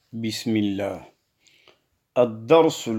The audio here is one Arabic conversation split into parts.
بسم الله. الدرس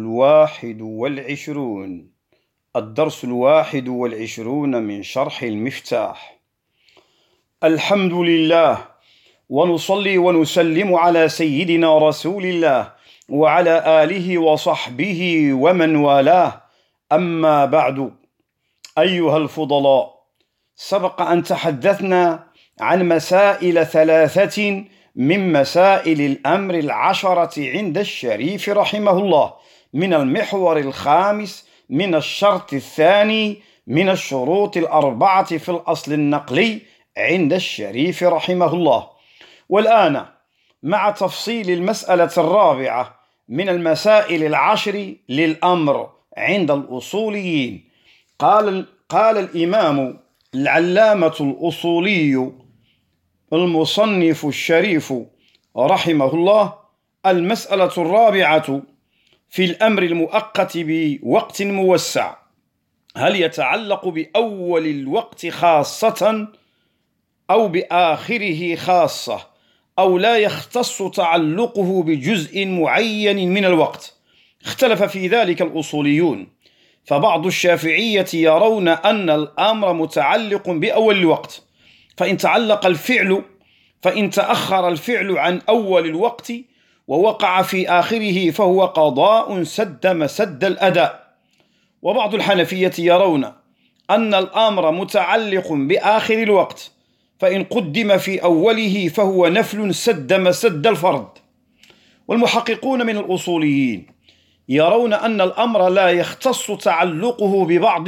21. الدرس 21 من شرح المفتاح. الحمد لله، ونصلي ونسلم على سيدنا رسول الله وعلى آله وصحبه ومن والاه، أما بعد. أيها الفضلاء، سبق أن تحدثنا عن مسائل 3 من مسائل الأمر 10 عند الشريف رحمه الله، من المحور 5 من الشرط 2 من الشروط 4 في الأصل النقلي عند الشريف رحمه الله. والآن مع تفصيل المسألة 4 من المسائل 10 للأمر عند الأصوليين. قال الإمام العلامة الأصولي المصنف الشريف رحمه الله: المسألة 4 في الأمر المؤقت بوقت موسع، هل يتعلق بأول الوقت خاصة أو بآخره خاصة، أو لا يختص تعلقه بجزء معين من الوقت؟ اختلف في ذلك الأصوليون، فبعض الشافعية يرون أن الأمر متعلق بأول الوقت، فإن تأخر الفعل عن أول الوقت ووقع في آخره فهو قضاء سد مسد الأداء. وبعض الحنفية يرون أن الأمر متعلق بآخر الوقت، فإن قدم في أوله فهو نفل سد مسد الفرض. والمحققون من الأصوليين يرون أن الأمر لا يختص تعلقه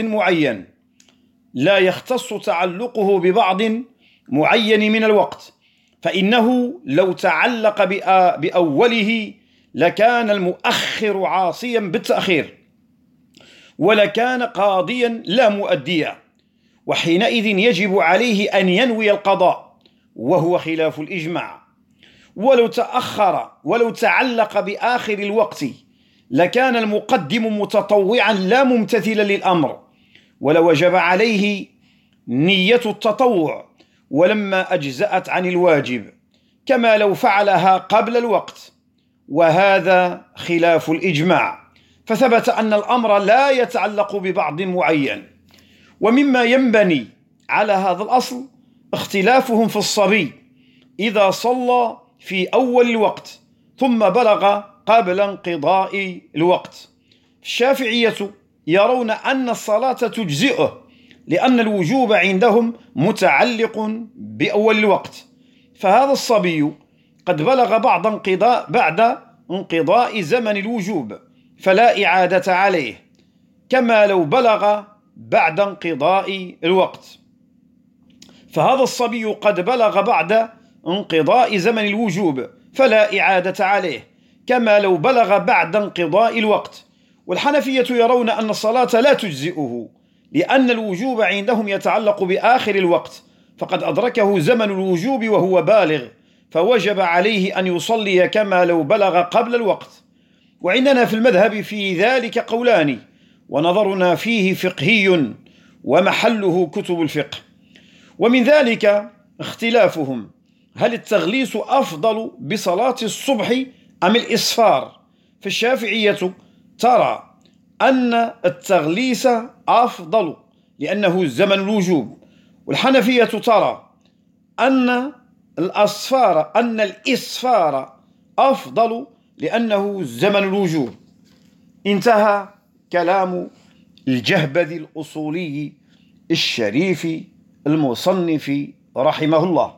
ببعض معين من الوقت، فإنه لو تعلق بأوله لكان المؤخر عاصيا بالتأخير، ولكان قاضيا لا مؤديا، وحينئذ يجب عليه أن ينوي القضاء، وهو خلاف الإجماع. ولو تعلق بآخر الوقت لكان المقدم متطوعا لا ممتثلا للأمر، ولوجب عليه نية التطوع ولما أجزأت عن الواجب، كما لو فعلها قبل الوقت، وهذا خلاف الإجماع، فثبت أن الأمر لا يتعلق ببعض معين. ومما ينبني على هذا الأصل اختلافهم في الصبي إذا صلى في أول الوقت ثم بلغ قبل انقضاء الوقت. الشافعية يرون أن الصلاة تجزئه، لأن الوجوب عندهم متعلق بأول الوقت، فهذا الصبي قد بلغ بعد انقضاء زمن الوجوب فلا إعادة عليه، كما لو بلغ بعد انقضاء الوقت. فهذا الصبي قد بلغ بعد انقضاء زمن الوجوب فلا إعادة عليه، كما لو بلغ بعد انقضاء الوقت. والحنفية يرون أن الصلاة لا تجزئه، لأن الوجوب عندهم يتعلق بآخر الوقت، فقد أدركه زمن الوجوب وهو بالغ، فوجب عليه أن يصلي كما لو بلغ قبل الوقت. وعندنا في المذهب في ذلك قولان، ونظرنا فيه فقهي ومحله كتب الفقه. ومن ذلك اختلافهم: هل التغليس أفضل بصلاة الصبح أم الإسفار؟ فالشافعية ترى أن التغليس أفضل لأنه زمن الوجوب، والحنفية ترى أن الإسفار أفضل لأنه زمن الوجوب. انتهى كلام الجهبذي الأصولي الشريف المصنف رحمه الله.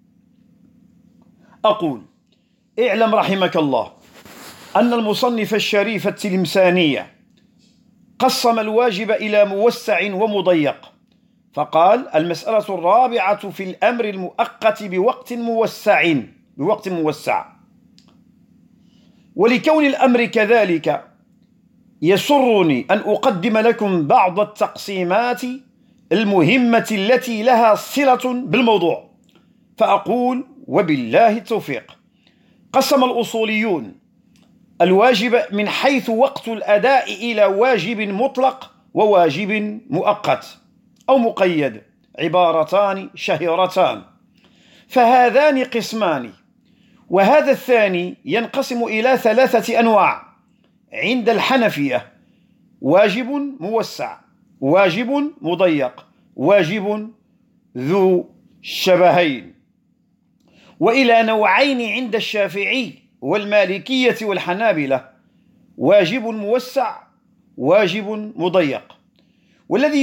أقول: اعلم رحمك الله أن المصنف الشريف التلمساني قسم الواجب إلى موسع ومضيق، فقال: المسألة 4 في الأمر المؤقت بوقت موسع. ولكون الأمر كذلك يسرني أن أقدم لكم بعض التقسيمات المهمة التي لها صلة بالموضوع، فأقول: وبالله التوفيق. قسم الأصوليون الواجب من حيث وقت الأداء إلى واجب مطلق وواجب مؤقت أو مقيد، عبارتان شهيرتان، فهذان قسمان، وهذا الثاني ينقسم إلى 3 أنواع عند الحنفية: واجب موسع، واجب مضيق، واجب ذو شبهين، وإلى نوعين عند الشافعي والمالكية والحنابلة: واجب موسع، واجب مضيق. والذي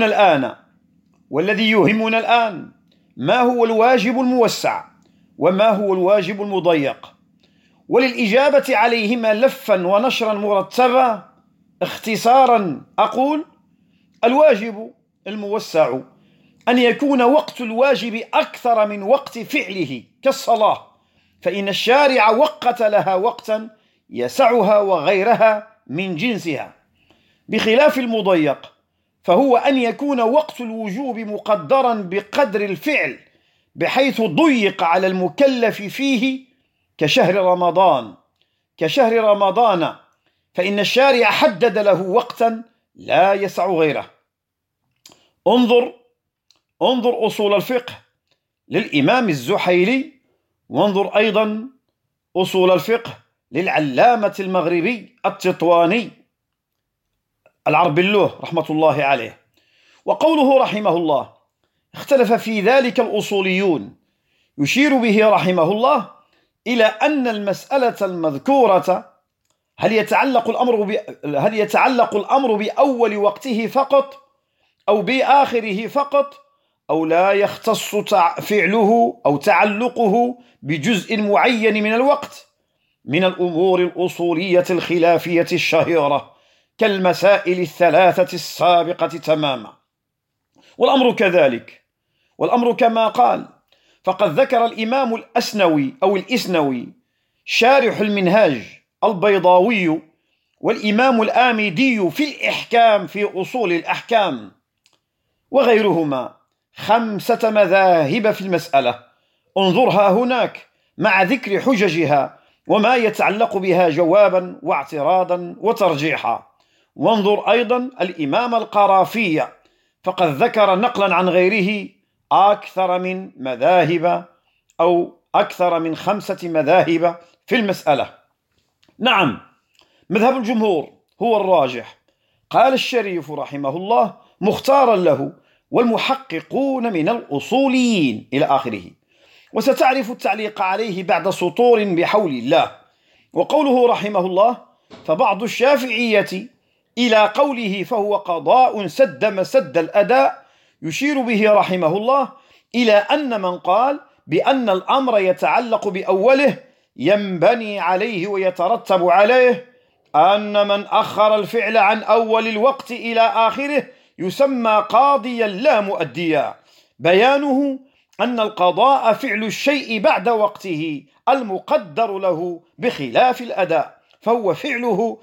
يهمنا الآن ما هو الواجب الموسع وما هو الواجب المضيق. وللإجابة عليهما لفا ونشرا مرتبا اختصارا أقول: الواجب الموسع أن يكون وقت الواجب أكثر من وقت فعله، كالصلاة، فإن الشارع وقت لها وقتا يسعها وغيرها من جنسها. بخلاف المضيق فهو أن يكون وقت الوجوب مقدرا بقدر الفعل بحيث ضيق على المكلف فيه، كشهر رمضان، فإن الشارع حدد له وقتا لا يسع غيره. انظر أصول الفقه للإمام الزحيلي، وانظر أيضا أصول الفقه للعلامة المغربي التطواني العربلوه رحمة الله عليه. وقوله رحمه الله اختلف في ذلك الأصوليون، يشير به رحمه الله إلى أن المسألة المذكورة هل يتعلق الأمر بأول وقته فقط أو بآخره فقط، أو لا يختص فعله أو تعلقه بجزء معين من الوقت، من الأمور الأصولية الخلافية الشهيرة كالمسائل 3 السابقة تماما. والأمر كذلك، والأمر كما قال. فقد ذكر الإمام الإسنوي شارح المنهاج البيضاوي والإمام الآمدي في الإحكام في أصول الأحكام وغيرهما 5 مذاهب في المسألة، انظرها هناك مع ذكر حججها وما يتعلق بها جوابا واعتراضا وترجيحا. وانظر أيضا الإمام القرافي، فقد ذكر نقلا عن غيره أكثر من مذاهب أو أكثر من 5 مذاهب في المسألة. نعم، مذهب الجمهور هو الراجح، قال الشريف رحمه الله مختارا له والمحققون من الأصوليين إلى آخره، وستعرف التعليق عليه بعد سطور بحول الله. وقوله رحمه الله: فبعض الشافعية إلى قوله فهو قضاء سد مسد الأداء، يشير به رحمه الله إلى أن من قال بأن الأمر يتعلق بأوله ينبني عليه ويترتب عليه أن من أخر الفعل عن أول الوقت إلى آخره يسمى قاضيا لا مؤديا. بيانه أن القضاء فعل الشيء بعد وقته المقدر له بخلاف الأداء، فهو فعله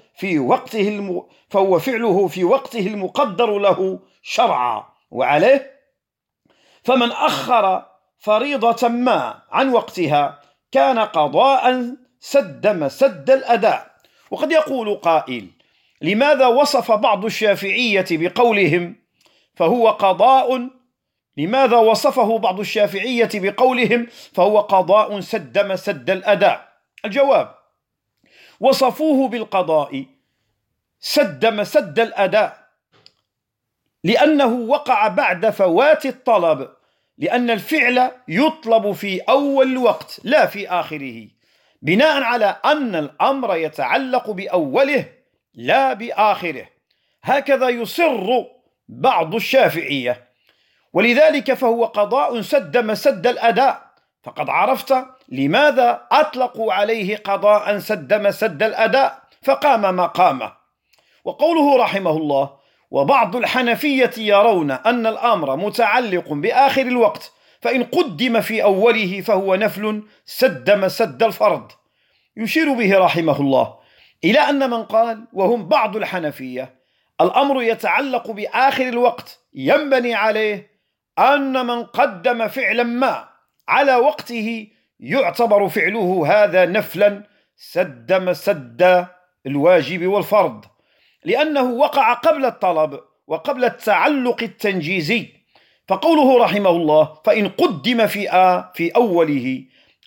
في وقته المقدر له شرعا. وعليه فمن أخر فريضة ما عن وقتها كان قضاء سد مسد الأداء. وقد يقول قائل: لماذا وصف بعض الشافعية بقولهم فهو قضاء لماذا وصفه بعض الشافعية بقولهم فهو قضاء سد مسد الأداء؟ الجواب: وصفوه بالقضاء سد مسد الأداء لأنه وقع بعد فوات الطلب، لأن الفعل يطلب في أول الوقت لا في آخره، بناء على أن الأمر يتعلق بأوله لا بآخره. هكذا يصر بعض الشافعية، ولذلك فهو قضاء سد مسد الأداء. فقد عرفت لماذا أطلقوا عليه قضاء سد مسد الأداء فقام مقامه. وقوله رحمه الله: وبعض الحنفية يرون أن الأمر متعلق بآخر الوقت، فإن قدم في أوله فهو نفل سد مسد الفرض، يشير به رحمه الله إلى أن من قال وهم بعض الحنفية الأمر يتعلق بآخر الوقت ينبني عليه أن من قدم فعلا ما على وقته يعتبر فعله هذا نفلا سد مسد الواجب والفرض، لأنه وقع قبل الطلب وقبل التعلق التنجيزي. فقوله رحمه الله: فإن قدم في أوله،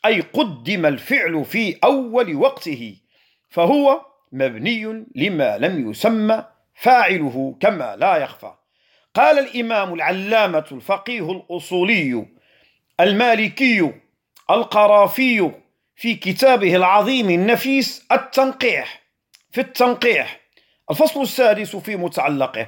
أي قدم الفعل في أول وقته، فهو مبني لما لم يسمى فاعله كما لا يخفى. قال الإمام العلامة الفقيه الأصولي المالكي القرافي في كتابه العظيم النفيس التنقيح في التنقيح الفصل السادس في متعلقه: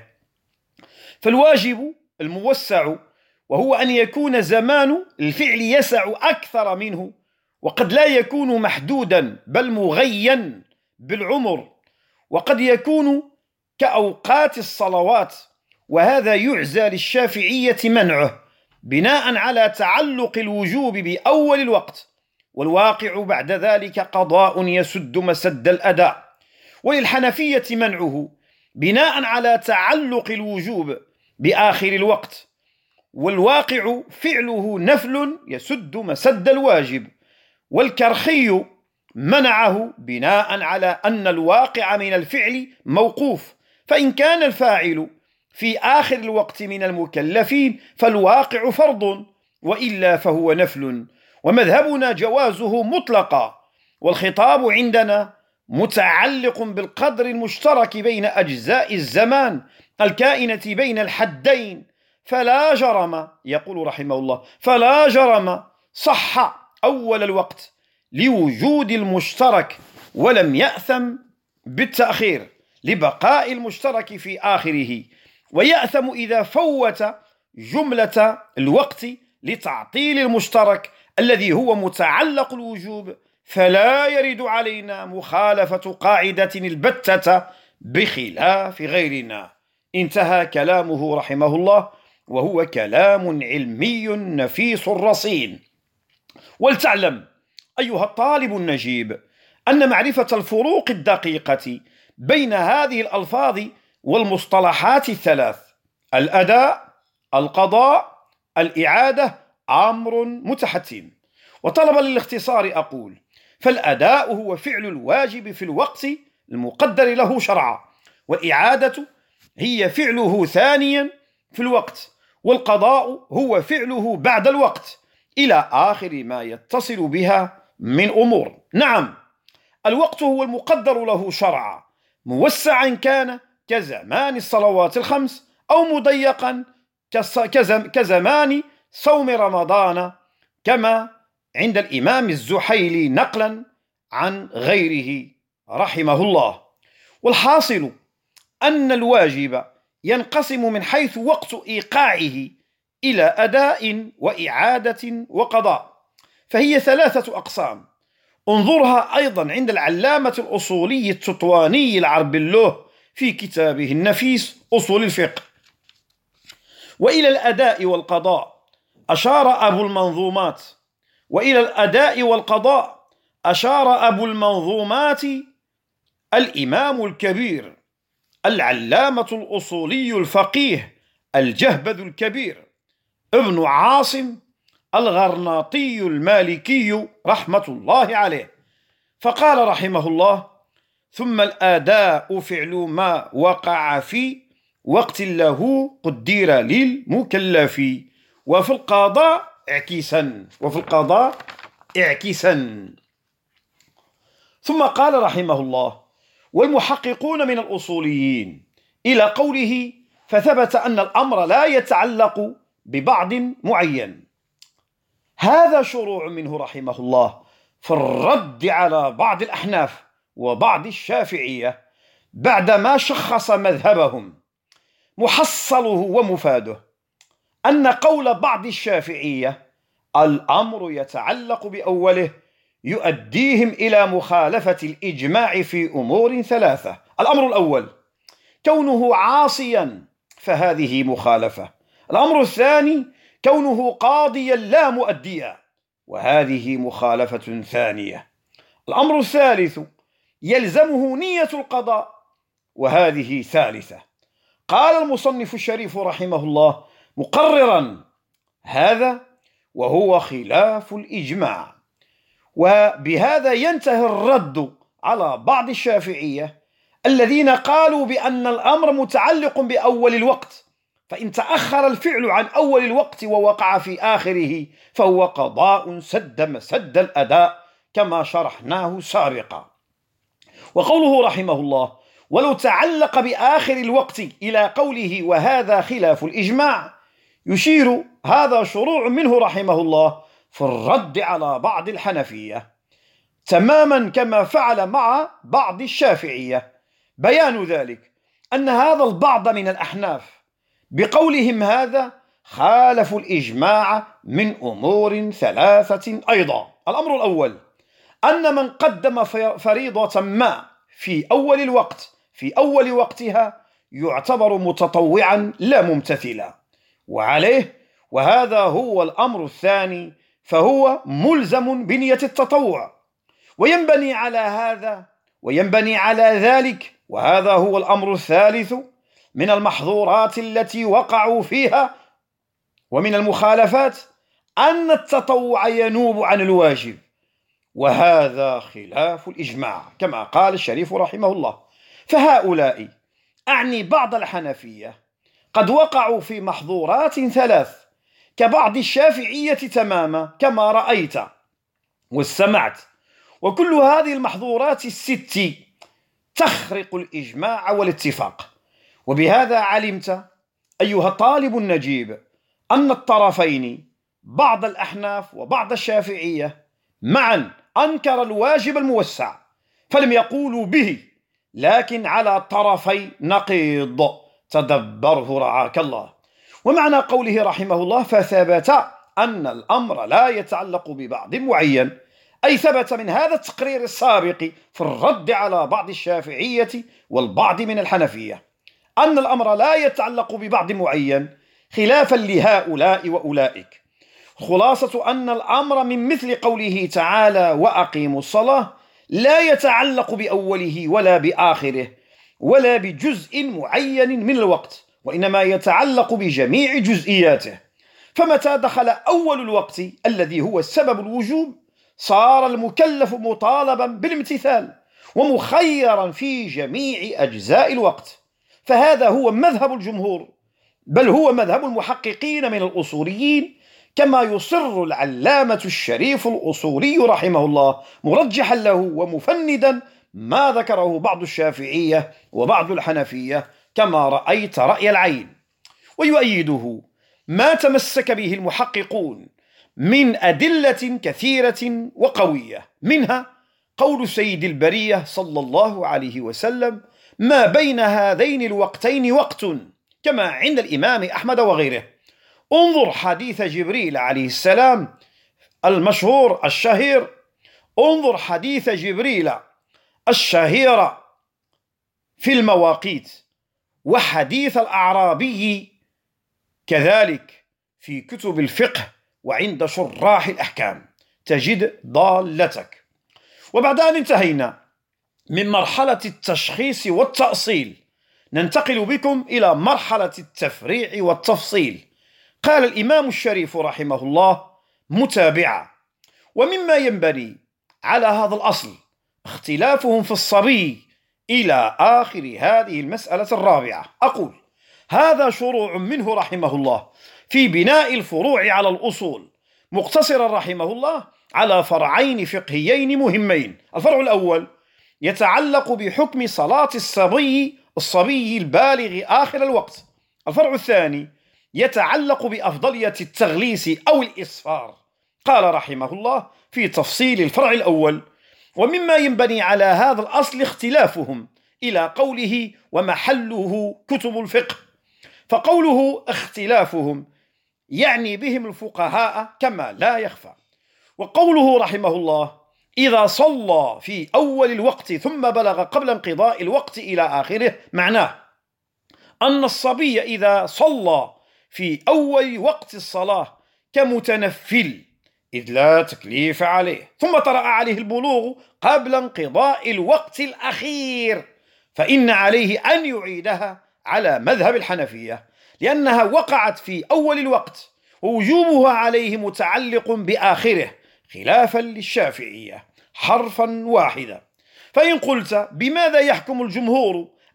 فالواجب الموسع وهو أن يكون زمان الفعل يسع أكثر منه، وقد لا يكون محدودا بل مغين بالعمر، وقد يكون كأوقات الصلوات، وهذا يعزى للشافعية منعه بناء على تعلق الوجوب بأول الوقت، والواقع بعد ذلك قضاء يسد مسد الأداء، وللحنفية منعه بناء على تعلق الوجوب بآخر الوقت، والواقع فعله نفل يسد مسد الواجب، والكرخي منعه بناء على أن الواقع من الفعل موقوف، فإن كان الفاعل في آخر الوقت من المكلفين فالواقع فرض، وإلا فهو نفل، ومذهبنا جوازه مطلقا، والخطاب عندنا متعلق بالقدر المشترك بين أجزاء الزمان الكائنة بين الحدين، فلا جرم، يقول رحمه الله، فلا جرم صح أول الوقت لوجود المشترك، ولم يأثم بالتأخير لبقاء المشترك في آخره، ويأثم إذا فوت جملة الوقت لتعطيل المشترك الذي هو متعلق الوجوب، فلا يرد علينا مخالفة قاعدة البتة بخلاف غيرنا. انتهى كلامه رحمه الله، وهو كلام علمي نفيس رصين. ولتعلم أيها الطالب النجيب أن معرفة الفروق الدقيقة بين هذه الألفاظ والمصطلحات الثلاث الأداء، القضاء، الإعادة أمر متحتم. وطلبا للاختصار أقول: فالأداء هو فعل الواجب في الوقت المقدر له شرعا، والإعادة هي فعله ثانيا في الوقت، والقضاء هو فعله بعد الوقت، إلى آخر ما يتصل بها من أمور. نعم، الوقت هو المقدر له شرعا، موسعا كان كزمان الصلوات الخمس، أو مضيقا كزمان صوم رمضان، كما عند الإمام الزحيلي نقلا عن غيره رحمه الله. والحاصل أن الواجب ينقسم من حيث وقت إيقاعه إلى أداء وإعادة وقضاء، فهي ثلاثة أقسام. انظرها أيضا عند العلامة الأصولي التطواني العربلوه في كتابه النفيس أصول الفقه. وإلى الأداء والقضاء أشار أبو المنظومات، وإلى الأداء والقضاء أشار أبو المنظومات الإمام الكبير العلامة الأصولي الفقيه الجهبذ الكبير ابن عاصم الغرناطي المالكي رحمة الله عليه، فقال رحمه الله: ثم الأداء فعل ما وقع في وقت له قدر للمكلف، وفي القضاء اعكسا. ثم قال رحمه الله: والمحققون من الأصوليين إلى قوله فثبت أن الأمر لا يتعلق ببعض معين، هذا شروع منه رحمه الله في الرد على بعض الأحناف وبعض الشافعية بعدما شخص مذهبهم. محصله ومفاده أن قول بعض الشافعية الأمر يتعلق بأوله يؤديهم إلى مخالفة الإجماع في أمور ثلاثة: الأمر الأول كونه عاصيا فهذه مخالفة، الأمر الثاني كونه قاضيا لا مؤديا وهذه مخالفة ثانية، الأمر الثالث يلزمه نية القضاء وهذه ثالثة. قال المصنف الشريف رحمه الله مقررا هذا وهو خلاف الإجماع. وبهذا ينتهي الرد على بعض الشافعية الذين قالوا بأن الأمر متعلق بأول الوقت، فإن تأخر الفعل عن أول الوقت ووقع في آخره فهو قضاء سد مسد الأداء كما شرحناه سابقا. وقوله رحمه الله: ولو تعلق بآخر الوقت إلى قوله وهذا خلاف الإجماع، يشير هذا شروع منه رحمه الله في الرد على بعض الحنفية، تماما كما فعل مع بعض الشافعية. بيان ذلك أن هذا البعض من الأحناف بقولهم هذا خالفوا الإجماع من أمور ثلاثة أيضا. الأمر الأول أن من قدم فريضة ما في أول وقتها يعتبر متطوعا لا ممتثلا، وهذا هو الأمر الثاني، فهو ملزم بنية التطوع، وينبني على ذلك، وهذا هو الأمر الثالث من المحظورات التي وقعوا فيها ومن المخالفات، أن التطوع ينوب عن الواجب، وهذا خلاف الإجماع كما قال الشريف رحمه الله. فهؤلاء، أعني بعض الحنفية، قد وقعوا في محظورات ثلاث كبعض الشافعية تماما كما رأيت واستمعت، وكل هذه المحظورات الست تخرق الإجماع والاتفاق. وبهذا علمت أيها الطالب النجيب أن الطرفين، بعض الأحناف وبعض الشافعية، معا أنكر الواجب الموسع فلم يقولوا به، لكن على طرفي نقيض، تدبره رعاك الله. ومعنى قوله رحمه الله: فثبت أن الأمر لا يتعلق ببعض معين، أي ثبت من هذا التقرير السابق في الرد على بعض الشافعية والبعض من الحنفية أن الأمر لا يتعلق ببعض معين، خلافا لهؤلاء وأولئك. خلاصة أن الأمر من مثل قوله تعالى: وأقيموا الصلاة، لا يتعلق بأوله ولا بآخره ولا بجزء معين من الوقت، وإنما يتعلق بجميع جزئياته. فمتى دخل أول الوقت الذي هو سبب الوجوب، صار المكلف مطالبا بالامتثال ومخيرا في جميع أجزاء الوقت. فهذا هو مذهب الجمهور، بل هو مذهب المحققين من الأصوليين، كما يصر العلامة الشريف الأصولي رحمه الله مرجحا له ومفندا ما ذكره بعض الشافعية وبعض الحنفية كما رأيت رأي العين. ويؤيده ما تمسك به المحققون من أدلة كثيرة وقوية، منها قول سيد البرية صلى الله عليه وسلم: ما بين هذين الوقتين وقت، كما عند الإمام أحمد وغيره. انظر حديث جبريل عليه السلام المشهور الشهير، انظر حديث جبريل الشهير في المواقيت، وحديث الأعرابي كذلك في كتب الفقه وعند شراح الأحكام، تجد ضالتك. وبعد أن انتهينا من مرحلة التشخيص والتأصيل، ننتقل بكم إلى مرحلة التفريع والتفصيل. قال الإمام الشريف رحمه الله متابعا: ومما ينبني على هذا الأصل اختلافهم في الصبي إلى آخر هذه المسألة الرابعة. أقول: هذا شروع منه رحمه الله في بناء الفروع على الأصول، مقتصرا رحمه الله على فرعين فقهيين مهمين. الفرع الأول يتعلق بحكم صلاة الصبي البالغ آخر الوقت. الفرع الثاني يتعلق بأفضلية التغليس أو الإصفار. قال رحمه الله في تفصيل الفرع الأول: ومما ينبني على هذا الأصل اختلافهم إلى قوله ومحله كتب الفقه. فقوله اختلافهم يعني بهم الفقهاء كما لا يخفى. وقوله رحمه الله إذا صلى في أول الوقت ثم بلغ قبل انقضاء الوقت إلى آخره، معناه أن الصبي إذا صلى في أول وقت الصلاة كمتنفل إذ لا تكليف عليه، ثم طرأ عليه البلوغ قبل انقضاء الوقت الأخير، فإن عليه أن يعيدها على مذهب الحنفية، لأنها وقعت في أول الوقت ووجوبها عليه متعلق بآخره، خلافا للشافعية حرفا واحدا. فإن قلت بماذا يحكم الجمهور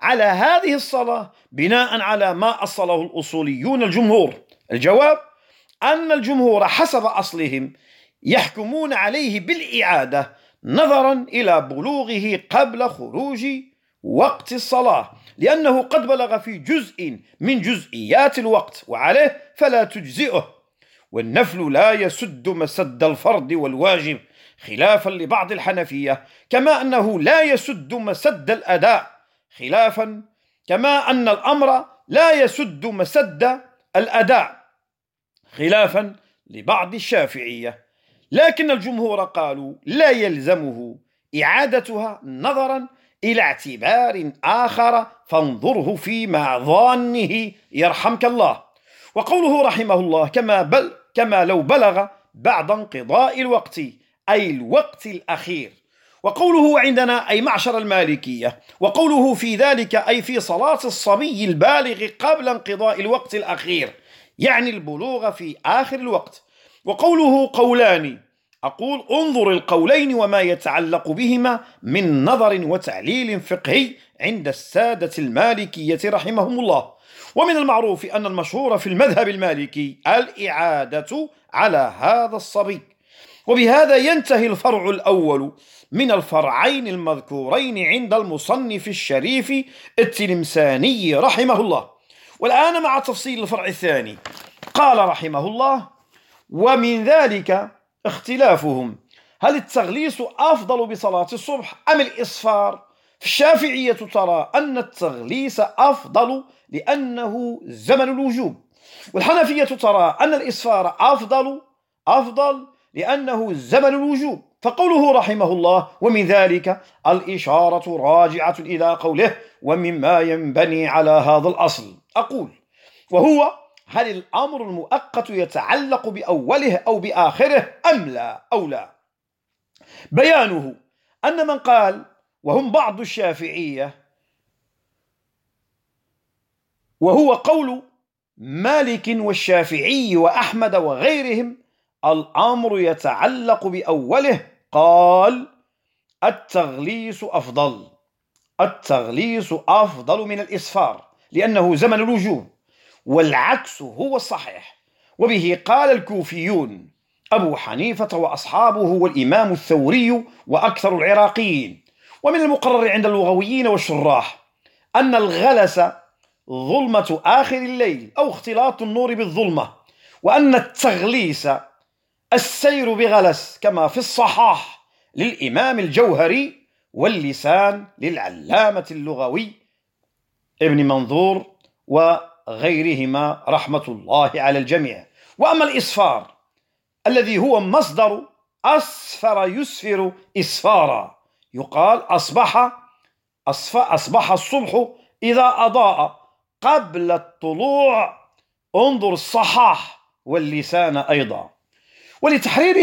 على هذه الصلاة بناء على ما أصله الأصوليون الجمهور؟ الجواب أن الجمهور حسب أصلهم يحكمون عليه بالإعادة نظرا إلى بلوغه قبل خروج وقت الصلاة، لأنه قد بلغ في جزء من جزئيات الوقت وعليه فلا تجزئه. والنفل لا يسد مسد الفرض والواجب خلافا لبعض الحنفية، كما أنه لا يسد مسد الأداء خلافا، كما أن الأمر لا يسد مسد الأداء خلافا لبعض الشافعية. لكن الجمهور قالوا لا يلزمه إعادتها نظرا إلى اعتبار آخر، فانظره في ظانه يرحمك الله. وقوله رحمه الله كما لو بلغ بعد انقضاء الوقت، أي الوقت الأخير. وقوله عندنا أي معشر المالكية، وقوله في ذلك أي في صلاة الصبي البالغ قبل انقضاء الوقت الأخير، يعني البلوغ في آخر الوقت. وقوله قولان، أقول انظر القولين وما يتعلق بهما من نظر وتعليل فقهي عند السادة المالكية رحمهم الله. ومن المعروف أن المشهور في المذهب المالكي الإعادة على هذا الصبي. وبهذا ينتهي الفرع الأول من الفرعين المذكورين عند المصنف الشريف التلمساني رحمه الله. والآن مع تفصيل الفرع الثاني. قال رحمه الله: ومن ذلك اختلافهم، هل التغليس أفضل بصلاة الصبح أم الإصفار؟ الشافعية ترى أن التغليس أفضل لأنه زمن الوجوب، والحنفية ترى أن الإصفار أفضل لأنه زمن الوجوب. فقوله رحمه الله ومن ذلك الإشارة راجعة إلى قوله ومما ينبني على هذا الأصل. أقول وهو هل الأمر المؤقت يتعلق بأوله أو بآخره أم لا أو لا؟ بيانه أن من قال وهم بعض الشافعية، وهو قول مالك والشافعي وأحمد وغيرهم، الأمر يتعلق بأوله، قال التغليس أفضل من الإسفار لأنه زمن الوجوب، والعكس هو الصحيح. وبه قال الكوفيون أبو حنيفة وأصحابه والإمام الثوري وأكثر العراقيين. ومن المقرر عند اللغويين والشراح أن الغلس ظلمة آخر الليل أو اختلاط النور بالظلمة، وأن التغليس السير بغلس، كما في الصحاح للإمام الجوهري واللسان للعلامة اللغوي ابن منظور وغيرهما رحمة الله على الجميع. وأما الإصفار الذي هو مصدر أسفر يسفر إسفارا، يقال أصبح الصبح إذا أضاء قبل الطلوع، انظر الصحاح واللسان أيضا. ولتحرير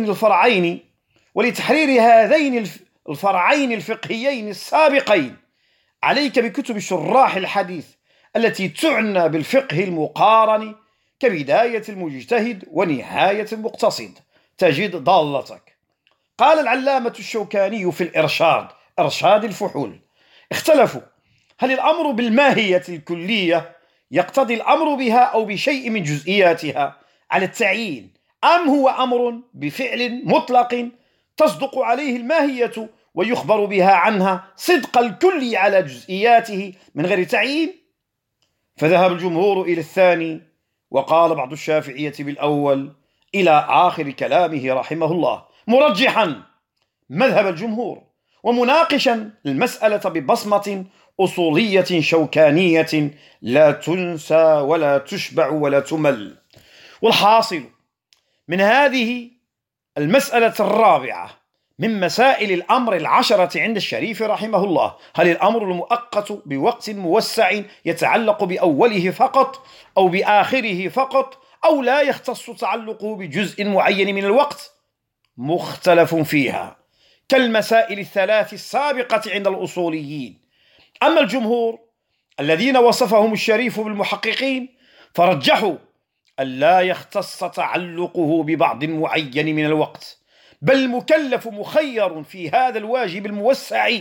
هذين الفرعين الفقهيين السابقين عليك بكتب شراح الحديث التي تعنى بالفقه المقارن كبداية المجتهد ونهاية المقتصد، تجد ضالتك. قال العلامة الشوكاني في إرشاد الفحول: اختلفوا هل الأمر بالماهية الكلية يقتضي الأمر بها أو بشيء من جزئياتها على التعيين، أم هو أمر بفعل مطلق تصدق عليه الماهية ويخبر بها عنها صدق الكل على جزئياته من غير تعيين؟ فذهب الجمهور إلى الثاني، وقال بعض الشافعية بالأول، إلى آخر كلامه رحمه الله، مرجحا مذهب الجمهور ومناقشا المسألة ببصمة أصولية شوكانية لا تنسى ولا تشبع ولا تمل. والحاصل من هذه المسألة الرابعة من مسائل الأمر العشرة عند الشريف رحمه الله، هل الأمر المؤقت بوقت موسع يتعلق بأوله فقط أو بآخره فقط، أو لا يختص تعلقه بجزء معين من الوقت؟ مختلف فيها كالمسائل الثلاث السابقة عند الأصوليين. أما الجمهور الذين وصفهم الشريف بالمحققين فرجحوا ألا يختص تعلقه ببعض معين من الوقت، بل المكلف مخير في هذا الواجب الموسع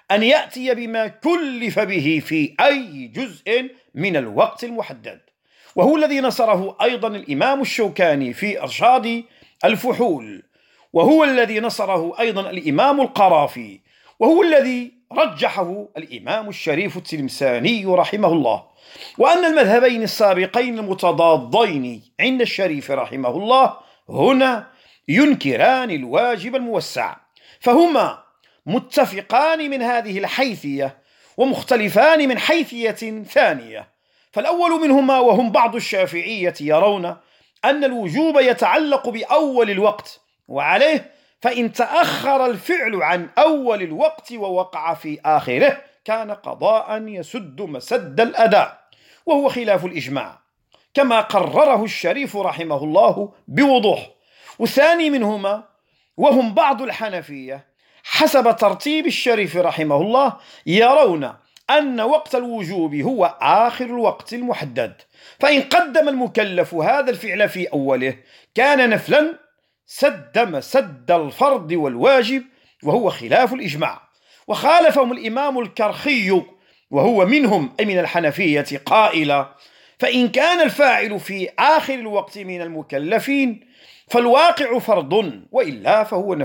أن يأتي بما كلف به في أي جزء من الوقت المحدد، وهو الذي نصره أيضا الإمام الشوكاني في إرشاد الفحول، وهو الذي نصره أيضا الإمام القرافي، وهو الذي رجحه الإمام الشريف التلمساني رحمه الله. وأن المذهبين السابقين المتضادين عند الشريف رحمه الله هنا ينكران الواجب الموسع، فهما متفقان من هذه الحيثية ومختلفان من حيثية ثانية. فالأول منهما وهم بعض الشافعية يرون أن الوجوب يتعلق بأول الوقت، وعليه فإن تأخر الفعل عن أول الوقت ووقع في آخره كان قضاء يسد مسد الأداء، وهو خلاف الإجماع كما قرره الشريف رحمه الله بوضوح. والثاني منهما وهم بعض الحنفية حسب ترتيب الشريف رحمه الله يرون أن وقت الوجوب هو آخر الوقت المحدد، فإن قدم المكلف هذا الفعل في أوله كان نفلا سد مسد الفرض والواجب، وهو خلاف الإجماع. وخالفهم الإمام الكرخي وهو منهم أي من الحنفية قائلا: فإن كان الفاعل في آخر الوقت من المكلفين فالواقع فرض وإلا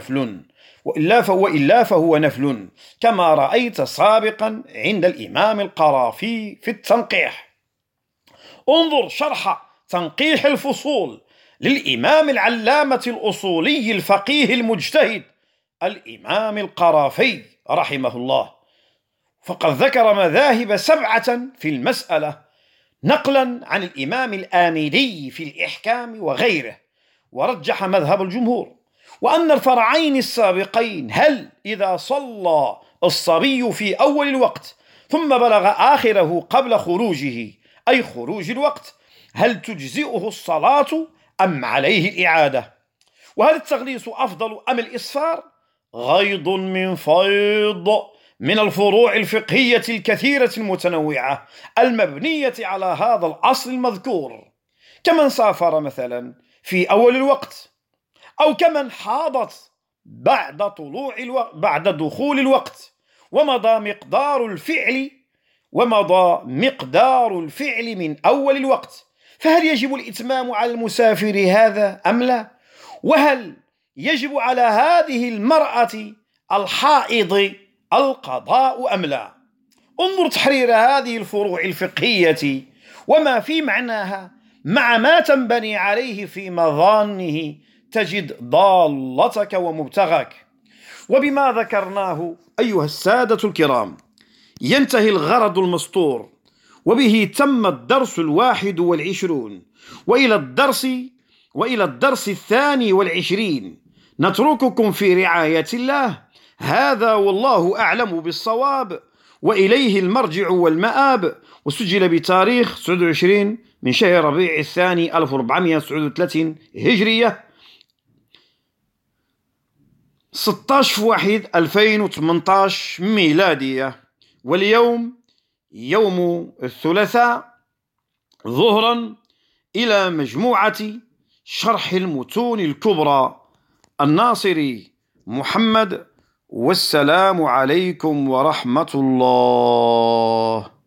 فهو نفل كما رأيت سابقا عند الإمام القرافي في التنقيح. انظر شرح تنقيح الفصول للإمام العلامة الأصولي الفقيه المجتهد الإمام القرافي رحمه الله، فقد ذكر مذاهب 7 في المسألة نقلا عن الإمام الآمدي في الإحكام وغيره، ورجح مذهب الجمهور، وأن الفرعين السابقين هل إذا صلى الصبي في أول الوقت ثم بلغ آخره قبل خروجه أي خروج الوقت هل تجزئه الصلاة أم عليه الإعادة؟ وهل التغليس أفضل أم الإسفار؟ غيض من فيض من الفروع الفقهية الكثيرة المتنوعة المبنية على هذا الأصل المذكور، كمن سافر مثلا في أول الوقت، أو كمن حاضت بعد دخول الوقت ومضى مقدار الفعل من أول الوقت، فهل يجب الإتمام على المسافر هذا أم لا؟ وهل يجب على هذه المرأة الحائض القضاء أم لا؟ انظر تحرير هذه الفروع الفقهية وما في معناها مع ما تنبني عليه في مظانه تجد ضالتك ومبتغاك. وبما ذكرناه أيها السادة الكرام ينتهي الغرض المسطور، وبه تم الدرس 21، وإلى الدرس 22 نترككم في رعاية الله. هذا والله أعلم بالصواب، وإليه المرجع والمآب. وسجل بتاريخ 29 من شهر ربيع الثاني 1439 هجرية، 16/1/2018 ميلادية. واليوم يوم الثلاثاء ظهرا إلى مجموعة شرح المتون الكبرى الناصري محمد. والسلام عليكم ورحمة الله.